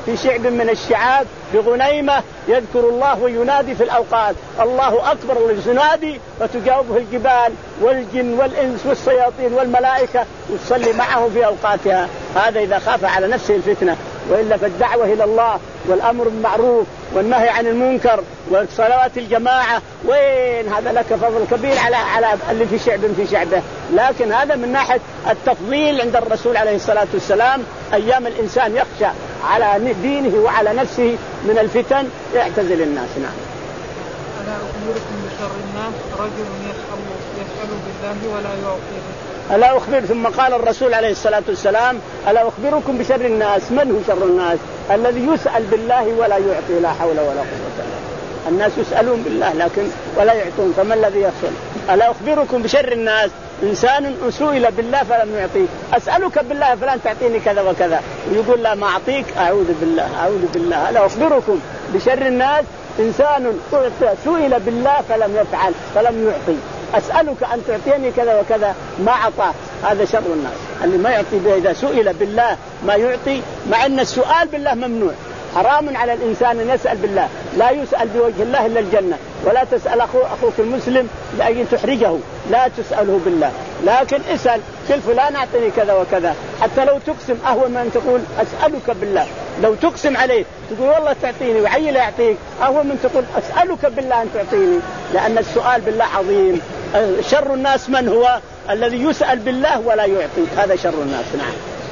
في شعب من الشعاب بغنيمة يذكر الله وينادي في الأوقات الله أكبر وينادي وتجاوبه الجبال والجن والإنس والشياطين والملائكة وتصلي معه في أوقاتها. هذا إذا خاف على نفسه الفتنة، وإلا فالدعوة إلى الله والأمر بالمعروف والنهي عن المنكر وصلوات الجماعة وين هذا لك فضل كبير على على اللي في شعب في شعبه. لكن هذا من ناحية التفضيل عند الرسول عليه الصلاة والسلام. أيام الإنسان يخشى على دينه وعلى نفسه من الفتن يعتزل الناس. نعم. ألا أخبركم بشر الناس رجل يسأل يسأل بالله ولا يعطيه. ألا أخبر ثم قال الرسول عليه الصلاة والسلام ألا أخبركم بشر الناس. من هو شر الناس؟ الذي يسأل بالله ولا يعطي. لا حول ولا قوة إلا بالله. الناس يسألون بالله لكن ولا يعطون، فما الذي يحصل؟ ألا أخبركم بشر الناس إنسان سئل بالله فلم يعطيه. أسألك بالله فلن تعطيني كذا وكذا ويقول لا ما أعطيك. أعوذ بالله أعوذ بالله. ألا أخبركم بشر الناس إنسان سئل بالله فلم يفعل فلم يعطي. أسألك أن تعطيني كذا وكذا ما أعطاه. هذا شر الناس اللي ما يعطي به. إذا سئل بالله ما يعطي، مع أن السؤال بالله ممنوع. حرام على الإنسان أن يسأل بالله. لا يسأل بوجه الله إلا الجنة. ولا تسأل أخو أخوك المسلم لأن تحرجه، لا تسأله بالله. لكن اسأل قل فلان أعطني كذا وكذا. حتى لو تقسم أهون من أن تقول أسألك بالله. لو تقسم عليه تقول والله تعطيني وعيل يعطيك أهون من تقول أسألك بالله أن تعطيني، لأن السؤال بالله عظيم. شر الناس من هو؟ الذي يسأل بالله ولا يعطي. هذا شر الناس. نعم.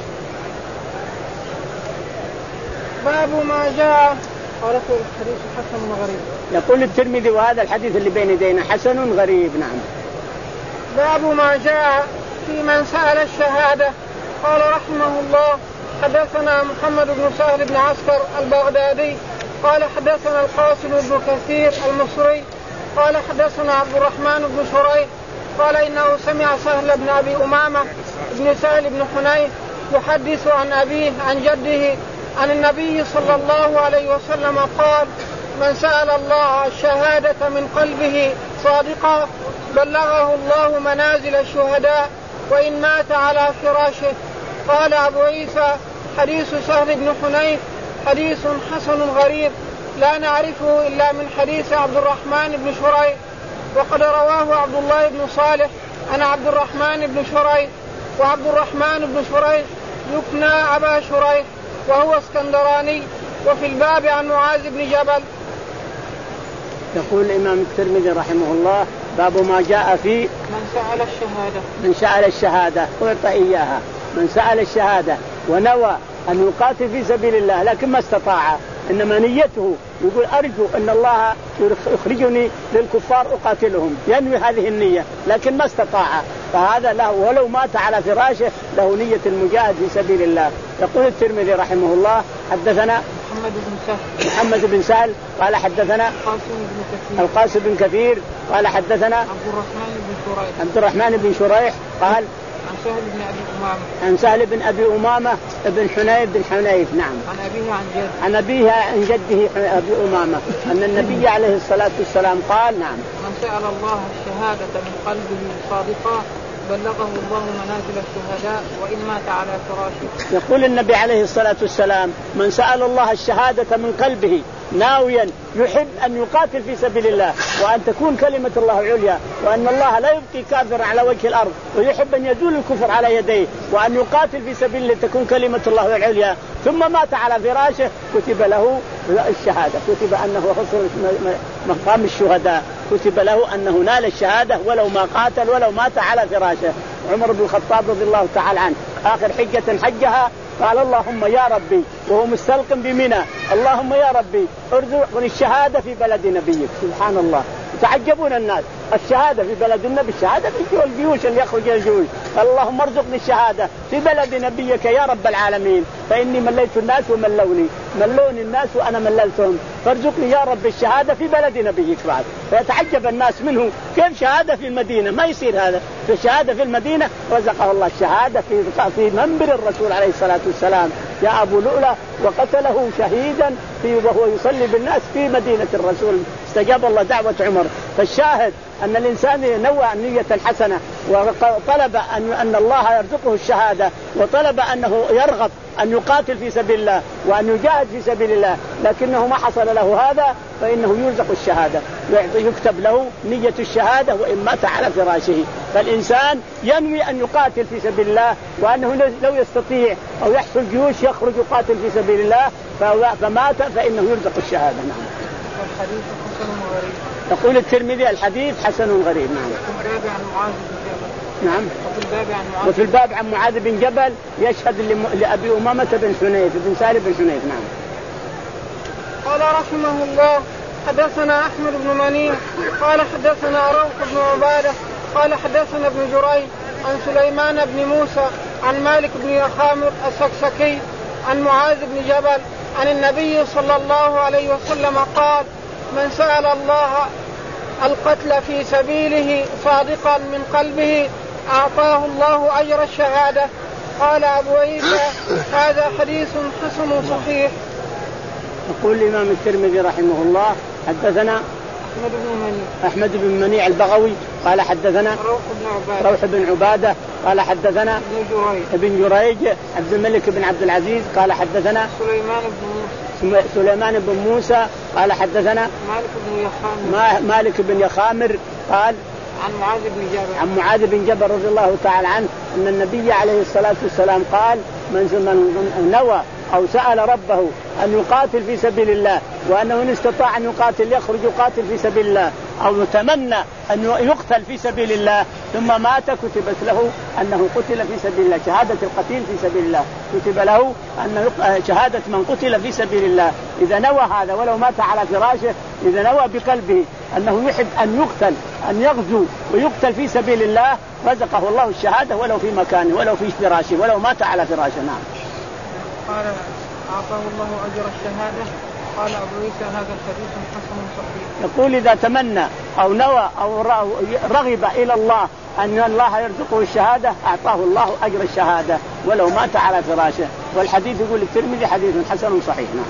باب ما جاء قال الحديث حسن غريب. يقول الترمذي وهذا الحديث اللي بين يدينا حسن غريب. نعم. باب ما جاء في من سأل الشهادة. قال رحمه الله حدثنا محمد بن سهل بن عسكر البغدادي قال حدثنا القاسم بن كثير المصري قال حدثنا عبد الرحمن بن شريح قال إنه سمع سهل بن أبي أمامة بن سهل بن حنيف يحدث عن أبيه عن جده عن النبي صلى الله عليه وسلم قال من سأل الله الشهادة من قلبه صادقا بلغه الله منازل الشهداء وإن مات على فراشه. قال أبو عيسى حديث سهل بن حنيف حديث حسن غريب لا نعرفه إلا من حديث عبد الرحمن بن شريح، وقد رواه عبد الله بن صالح عن عبد الرحمن بن شريح، وعبد الرحمن بن شريح يكنى أبا شريح وهو اسكندراني. وفي الباب عن معاذ بن جبل. يقول الإمام الترمذي رحمه الله باب ما جاء في من سأل الشهادة من سأل الشهادة أعطى إياها. من سأل الشهادة ونوى أن يقاتل في سبيل الله لكن ما استطاع، إنما نيته يقول أرجو أن الله يخرجني للكفار أقاتلهم، ينوي هذه النية لكن ما استطاع، فهذا له ولو مات على فراشه له نية المجاهد في سبيل الله. يقول الترمذي رحمه الله حدثنا محمد بن سهل محمد بن سهل قال حدثنا القاسم بن كثير قال حدثنا عبد الرحمن بن شريح عبد الرحمن بن شريح قال عن سهل بن أبي أمامة عن سهل بن أبي أمامة بن حنيف بن حنيف. نعم. عن أبيه عن جده عن أبيه عن جده أبي أمامة أن النبي عليه الصلاة والسلام قال نعم من سأل الله الشهادة من قلبه صادقا بلغه الله منازل الشهداء وإن مات على فراشه. يقول النبي عليه الصلاة والسلام من سأل الله الشهادة من قلبه ناويا يحب أن يقاتل في سبيل الله وأن تكون كلمة الله عليا وأن الله لا يبقي كافر على وجه الأرض ويحب أن يزول الكفر على يديه وأن يقاتل في سبيل الله تكون كلمة الله العليا ثم مات على فراشه كتب له الشهادة، كتب أنه حصل مقام الشهداء، كتب له أنه نال الشهادة ولو ما قاتل ولو مات على فراشه. عمر بن الخطاب رضي الله تعالى عنه آخر حجة حجها قال اللهم يا ربي وهو مستلقم بمنى اللهم يا ربي ارزقني الشهادة في بلد نبيك. سبحان الله يتعجبون الناس الشهادة في بلد النبي، الشهادة في الجيوش اللي يخرج الجيوش، اللهم ارزقني الشهادة في بلد نبيك يا رب العالمين فإني مليت الناس وملوني ملوني الناس وأنا مللتهم فارزقني يا رب الشهادة في بلد نبيك بعد. فيتعجب الناس منه كيف شهادة في المدينة ما يصير هذا، في الشهادة في المدينة رزقه الله الشهادة في في منبر الرسول عليه الصلاة والسلام جاء أبو لؤلؤ وقتله شهيدا في وهو يصلي بالناس في مدينة الرسول، استجاب الله دعوة عمر. فالشاهد أن الإنسان ينوى نية حسنة وطلب أن أن الله يرزقه الشهادة، وطلب أنه يرغب أن يقاتل في سبيل الله وأن يجاهد في سبيل الله، لكنه ما حصل له هذا فإنه يرزق الشهادة، يكتب له نية الشهادة وإن مات على فراشه. فالإنسان ينوي أن يقاتل في سبيل الله، وأنه لو يستطيع أو يحصل جيوش يخرج يقاتل في سبيل الله فمات فإنه يرزق الشهادة. نعم. والحديث حسن غريب. يقول الترمذي الحديث حسن غريب. نعم. نعم. وفي الباب عن معاذ بن جبل يشهد لأبي أمامة بن حنيف بن سالم بن حنيف. نعم. قال رحمه الله حدثنا أحمد بن منيع قال حدثنا روح بن عبادة قال حدثنا ابن جريج عن سليمان بن موسى عن مالك بن يخامر السكسكي عن معاذ بن جبل عن النبي صلى الله عليه وسلم قال: من سأل الله القتل في سبيله صادقا من قلبه أعطاه الله أجر الشهادة. قال أبو عيسى: هذا حديث حسن صحيح. يقول الإمام الترمذي رحمه الله حدثنا أحمد بن منيع أحمد بن منيع البغوي قال حدثنا روح بن عبادة, روح بن عبادة قال حدثنا ابن جريج عبد الملك بن عبد العزيز قال حدثنا سليمان بن موسى سليمان بن موسى قال حدثنا مالك بن يخامر مالك بن يخامر قال عن معاذ بن جبل عن معاذ بن جبل رضي الله تعالى عنه أن النبي عليه الصلاة والسلام قال: من نوى أو سأل ربه أن يقاتل في سبيل الله وأنه إن استطاع أن يقاتل يخرج يقاتل في سبيل الله، أو يتمنى أن يقتل في سبيل الله ثم مات كتبت له أنه قتل في سبيل الله، شهادة القتيل في سبيل الله كتب له أن شهادة من قتل في سبيل الله. إذا نوى هذا ولو مات على فراشه، إذا نوى بقلبه أنه يحب أن يقتل أن يغزو ويقتل في سبيل الله رزقه الله الشهادة ولو في مكانه ولو في فراشه ولو مات على فراشه. نعم. قال: أعطاه الله أجر الشهادة. قال أبو عيسى: هذا الحديث حسن صحيح. يقول: إذا تمنى أو نوى أو رغب إلى الله أن الله يرزقه الشهادة أعطاه الله أجر الشهادة ولو مات على فراشه. والحديث يقول الترمذي حديث حسن صحيح. نعم.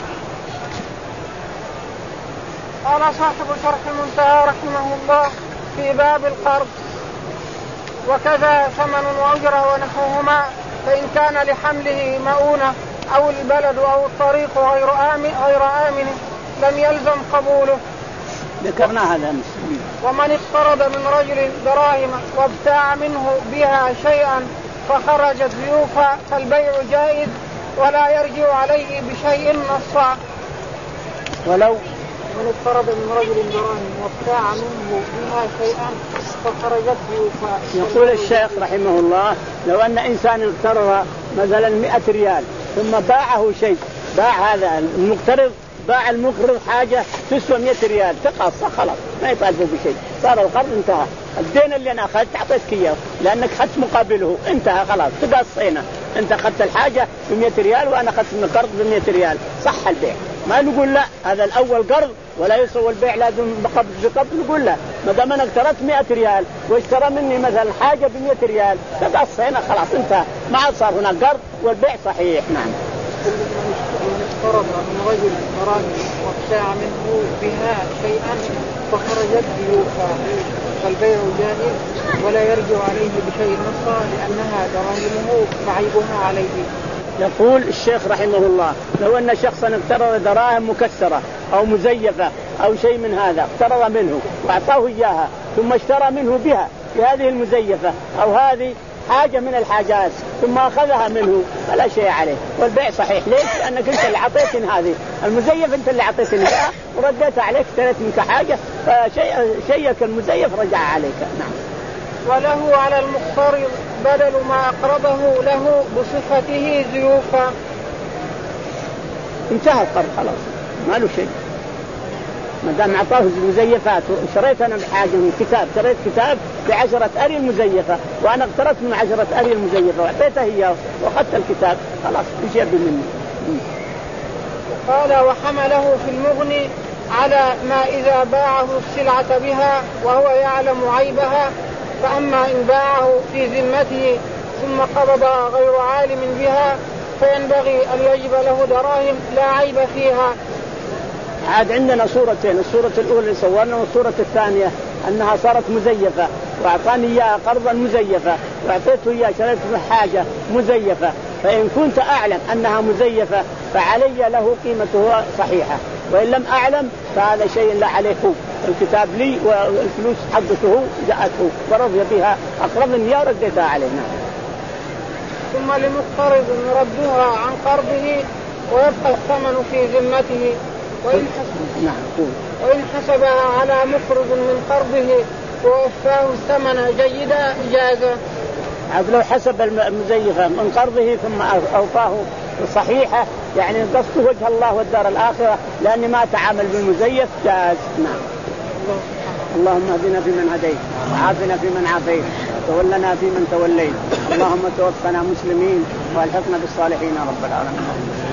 قال صاحب شرح المنتهى رحمه الله في باب القرض: وكذا ثمن وأجرة ونحوهما، فإن كان لحمله مؤونة أو البلد أو الطريق غير آمن غير آمن لم يلزم قبوله. ذكرنا هذا. ومن اقترض من رجل دراهم وابتاع منه بها شيئا فخرجت ضيوفا فالبيع جائز ولا يرجع عليه بشيء نصا. ولو من اقترض من رجل دراهم وابتاع منه بها شيئا فخرجت ضيوفا. يقول الشيخ رحمه الله: لو أن إنسان اقترض مثلا مئة ريال ثم باعه شيء، باع هذا المقترض باع المقرض حاجة تسوى مئة ريال، تقص خلاص ما يطالبه بشيء، صار القرض انتهى. الدين اللي أنا أخذت أعطيتك إياه لأنك أخذت مقابله انتهى خلاص، تقصينا. أنت أخذت الحاجة بمئة ريال وأنا أخذت من القرض بمئة ريال، صح البيع. ما نقول لا هذا الأول قرض ولا يسوى البيع لازم بقبض بقبض، نقول لا ما دام أنا اقترضت مئة ريال واشترى مني مثلا حاجة بمئة ريال تقصينا خلاص انتهى، ما عاد صار هناك قرض والبيع صحيح. نعم. من اقترض من رجل دراهم وابتاع منه بها شيئا فخرجت ضيوفا فالبيع جائز ولا يرجع عليه بشيء نصا لأنها دراهمه فعيبها عليه. يقول الشيخ رحمه الله: لو أن شخصا اقترض دراهم مكسرة أو مزيفة أو شيء من هذا، اقترض منه وأعطاه إياها ثم اشترى منه بها بهذه المزيفة أو هذه حاجة من الحاجات ثم أخذها منه فلا شيء عليه والبيع صحيح. ليش؟ لأنك أنت اللي عطيتني هذه المزيف، أنت اللي عطيتني إياها ورديتها عليك، اشتريت منك حاجة فشيء شيئك المزيف رجع عليك. نعم. وله على المقترض بدل ما أقرضه له بصفته زيوفا. انتهى القرض خلاص ما له شيء ما دام أعطاه المزيفات. شريت أنا بحاجة من كتاب، شريت كتاب بعشرة أري المزيفة وأنا اقترضت من عشرة أري المزيفة وأعطيته إياه وأخذت الكتاب خلاص مش يبي مني. قال: وحمله في المغني على ما إذا باعه السلعة بها وهو يعلم عيبها، فأما إن باعه في ذمته ثم قبض غير عالم بها فينبغي أن يجب له دراهم لا عيب فيها. عاد عندنا صورتين، الصورة الأولى اللي صورنا والصورة الثانية أنها صارت مزيفة وأعطاني إياها قرضا مزيفة وأعطيته إياه شريت حاجة مزيفة، فإن كنت أعلم أنها مزيفة فعلي له قيمته صحيحة، وإن لم أعلم فهذا شيء لا عليه، الكتاب لي والفلوس حقته جاءته ورضي بها أقرضني يا رديتها علينا. ثم لمقترض ردها عن قرضه ويبقى الثمن في ذمته، وإن حسب نعم. وإن حسبها على مقرض من قرضه ووفاه الثمن جيدا جازا. عاد لو حسب المزيفة من قرضه ثم أوفاه صحيحة يعني قصده وجه الله والدار الآخرة لأني ما تعامل بالمزيف جاز. نعم. اللهم اهدنا فيمن هديت وعافنا فيمن عافيت وتولنا فيمن توليت، اللهم توفنا مسلمين والحقنا بالصالحين رب العالمين.